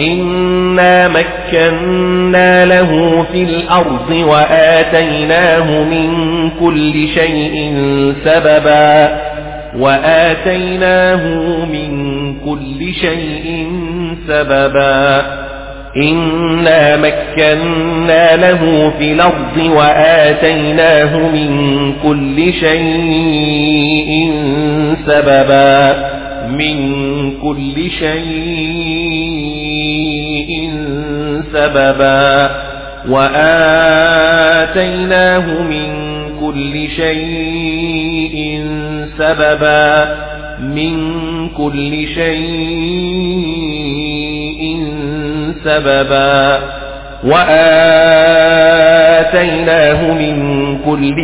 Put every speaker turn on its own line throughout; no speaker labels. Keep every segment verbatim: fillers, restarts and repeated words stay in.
إنا مكنا له في الأرض وآتيناه من كل شيء سببا وآتيناه من كل شيء سببا إنا مكنا له في الأرض وآتيناه من كل شيء سببا من كل شيء سببا وآتيناه من كل شيء سببا من كل شيء سببا وآتيناه من كل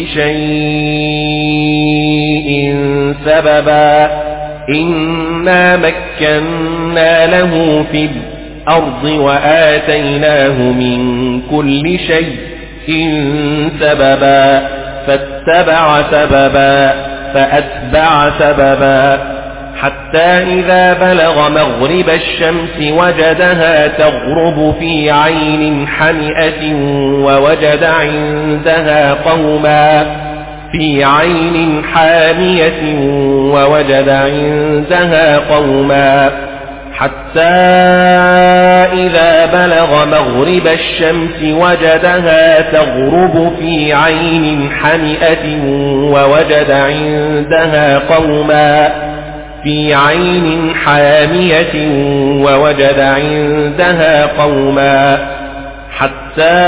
شيء سببا إنا مكنا له في الأرض وآتيناه من كل شيء سببا فاتبع سببا فأتبع سببا حتى إذا بلغ مغرب الشمس وجدها تغرب في عين حمئة ووجد عندها قوما في عين حامية ووجد عندها قوما حتى إذا بلغ مغرب الشمس وجدها تغرب في عين حمئة ووجد عندها قوما في عين حامية ووجد عندها قوما حتى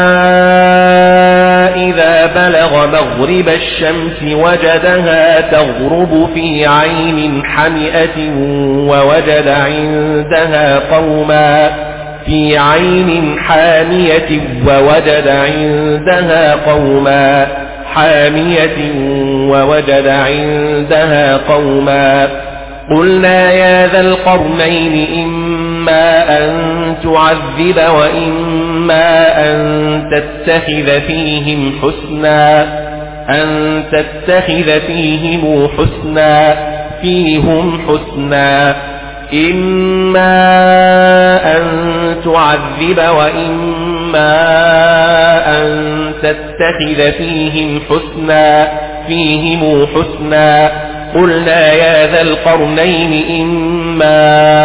إذا بلغ مغرب الشمس وجدها تغرب في عين حمئة ووجد عندها قوما في عين حامية ووجد عندها قوما حامية ووجد عندها قوما قلنا يا ذا القرنين إما أن تعذب وإما أن تتخذ فيهم حسنا أن تتخذ فيهم حسنا فيهم حسنا إما أن تعذب وإما أن تتخذ فيهم حسنا فيهم حسنا قلنا يا ذا القرنين إما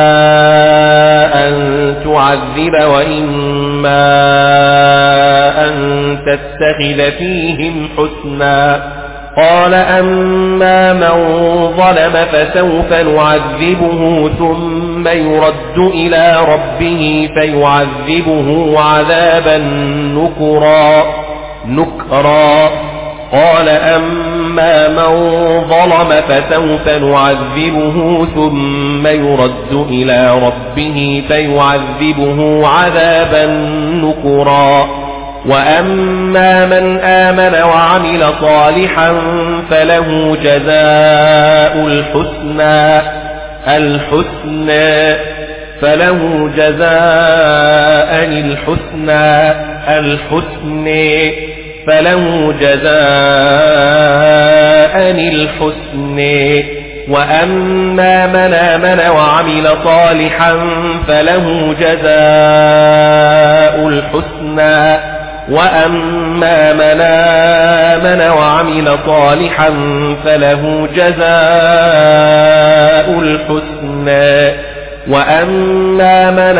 أن تعذب وإما أن تتخذ فيهم حسنا قال أما من ظلم فسوف نعذبه ثم يرد إلى ربه فيعذبه عذابا نكرا نكرا قال أما من ظلم فسوف نعذبه ثم يرد إلى ربه فيعذبه عذابا نكرا وأما من آمن وعمل صالحا فله جزاء الحسنى الحسنى فله جزاء الحسنى الحسنى فله جزاء الحسنى وأما من آمن وعمل صالحا فله جزاء الحسنى وأما من آمن وعمل صالحا فله جزاء الحسنى وأما من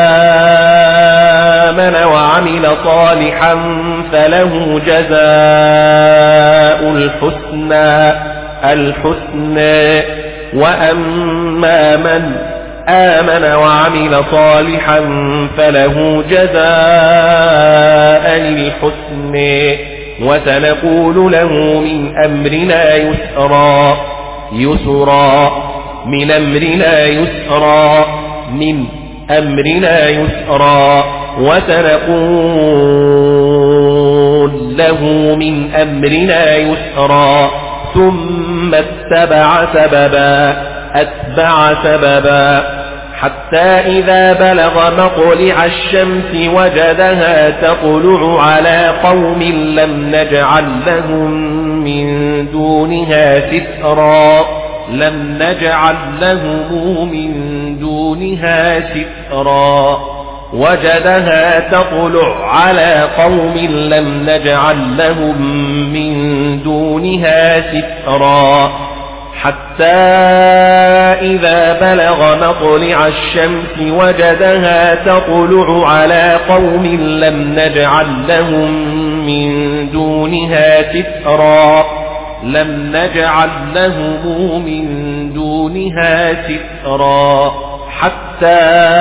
آمن وعمل صالحا فله جزاء الحسنى الحسنى وأما من آمن وعمل صالحا فله جزاء الحسنى وسنقول له من أمرنا يسرا يسرا من أمرنا يسرا من أمرنا يسرا وسنقول له من أمرنا يسرا ثم اتبع سببا أتبع سببا حتى إذا بلغ مطلع الشمس وجدها تطلع على قوم لم نجعل لهم من دونها سترا لم نجعل لهم من دونها سترا وجدها تطلع على قوم لم نجعل لهم من دونها سترا حتى إذا بلغ مطلع الشمس وجدها تطلع على قوم لم نجعل لهم من دونها سترا لم نجعل لهم من دونها سترا حتى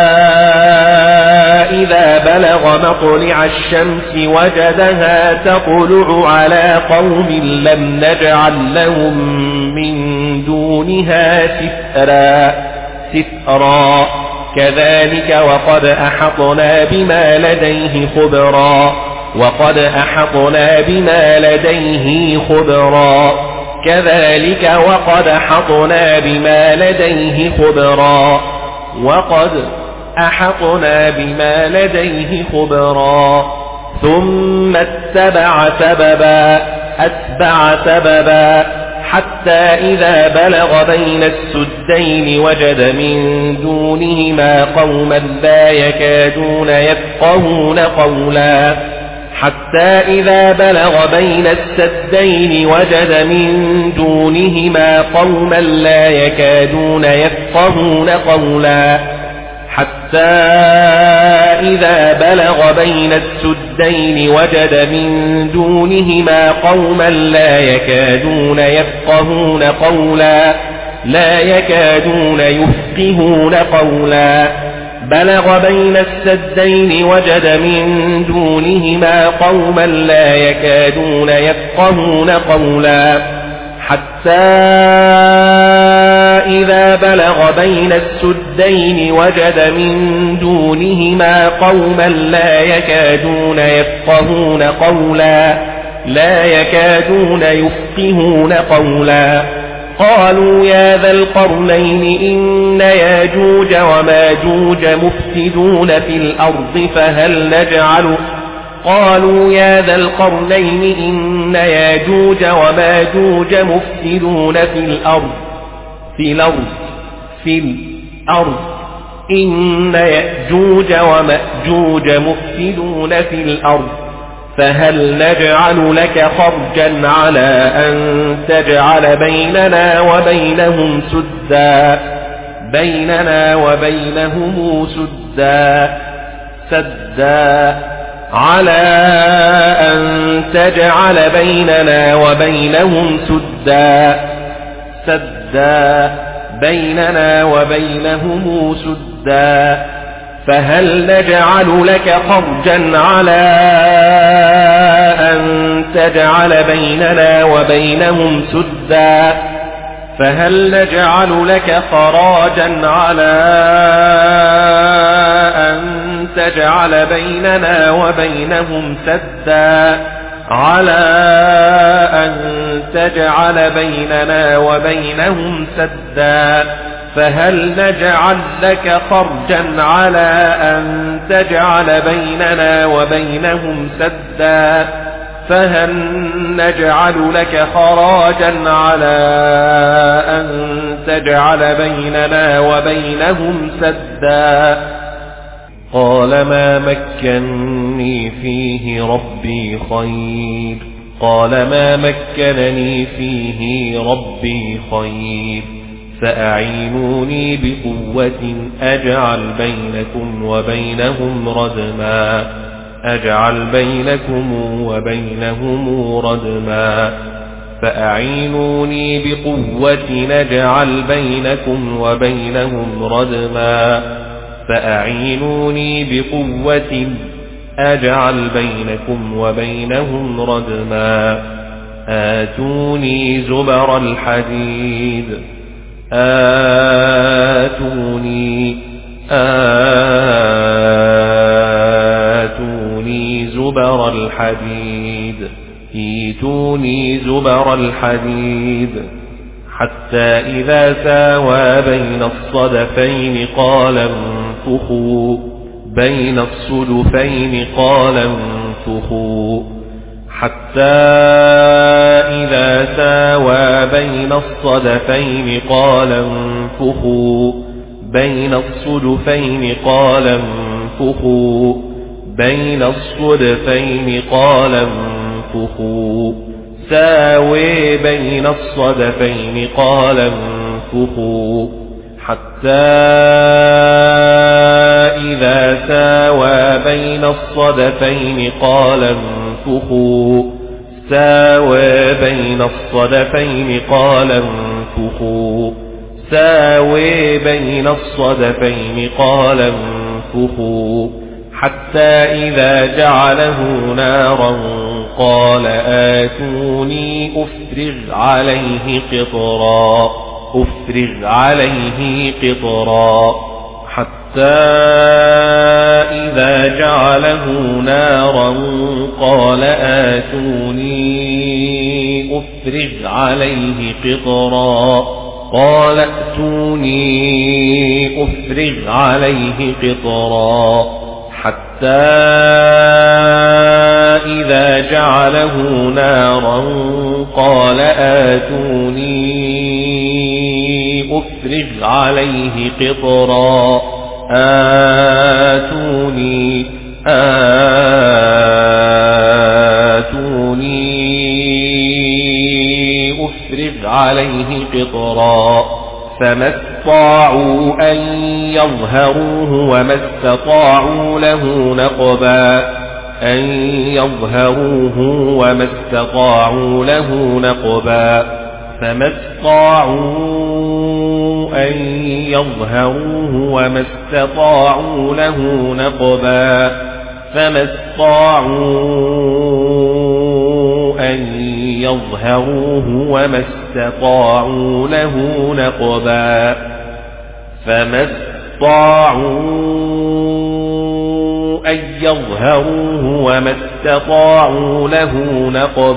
إذا بلغ مطلع الشمس وجدها تطلع على قوم لم نجعل لهم من دونها سترا سترا كذلك وقد أحطنا بما لديه خبرا وقد أحطنا بما لديه خبرا كذلك وقد أحطنا بما لديه خبرا وقد أحطنا بما لديه خبرا ثم اتبع سببا أتبع سببا حتى إذا بلغ بين السدين وجد من دونهما قوما لا يكادون يفقهون قولا حتى إذا بلغ بين السدين وجد من دونهما قوما لا يكادون يفقهون قولا حتى إذا بلغ بين السدين وجد من دونهما قوما لا يكادون يفقهون قولا لا يكادون يفقهون قولا بلغ بين السدين وجد من دونهما قوما لا يكادون يفقهون قولا حتى إذا بلغ بين السدين وجد من دونهما قوما لا يكادون يفقهون قولا لا يكادون يفقهون قولا قالوا يا ذا القرنين إن ياجوج وماجوج مفسدون في الأرض فهل نجعل قالوا يا ذا القرنين إن ياجوج وماجوج مفسدون في الأرض في الأرض في الأرض إن يأجوج ومأجوج مفسدون في الأرض فهل نجعل لك خرجا على أن تجعل بيننا وبينهم سدا بيننا وبينهم سدا سدا على أن تجعل بيننا وبينهم سدا سدا بيننا وبينهم سدا فهل نجعل لك خرجا على أن تجعل بيننا وبينهم سدا فهل نجعل لك خراجا على أن تجعل بيننا وبينهم سدا على أن تجعل بيننا وبينهم سدا فهل نجعل لك خرجا على أن تجعل بيننا وبينهم سدا فهل نجعل لك خراجا على أن تجعل بيننا وبينهم سدا قال ما مكنني فيه ربي خير قال ما مكنني فيه ربي خير فأعينوني بقوة أجعل بينكم وبينهم ردما أجعل بينكم وبينهم ردما فأعينوني بقوة نجعل بينكم وبينهم ردما فأعينوني بقوة أجعل بينكم وبينهم ردما آتوني زبر الحديد آتوني آتوني زبر الحديد ايتوني زبر الحديد حتى إذا ساوى بين الصدفين قال انفخوا بين الصدفين قال انفخوا حتى إذا ساوى بين الصدفين قال انفخوا بين الصدفين قال انفخوا بين الصدفين قال انفخوا ساوي بين الصدفين قال انفخوا حتى إذا ساوى بين الصدفين قال انفخوا ساوى بين الصدفين قال انفخوا ساوي بين الصدفين قال انفخوا حتى إذا جعله نارا قال آتوني أفرغ عليه قطرا أفرغ عليه قطرا حتى إذا جعله نارا قال آتوني أفرغ عليه قطرا قال ائتوني أفرغ عليه قطرا حتى إذا جعله نارا قال آتوني أفرغ عليه قطرا آتوني آتوني أفرغ عليه قطرا فما استطاعوا أن يظهروه وما استطاعوا له نقبا أن يظهروه وما استطاعوا له نقبا فما استطاعوا أن يظهروه وما استطاعوا له نقبا فما استطاعوا أن يظهروه وما استطاعوا له نقبا فما استطاعوا أن يظهروه وما استطاعوا له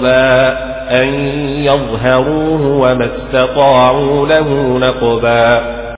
نقبا أن يظهروه وما استطاعوا له نقبا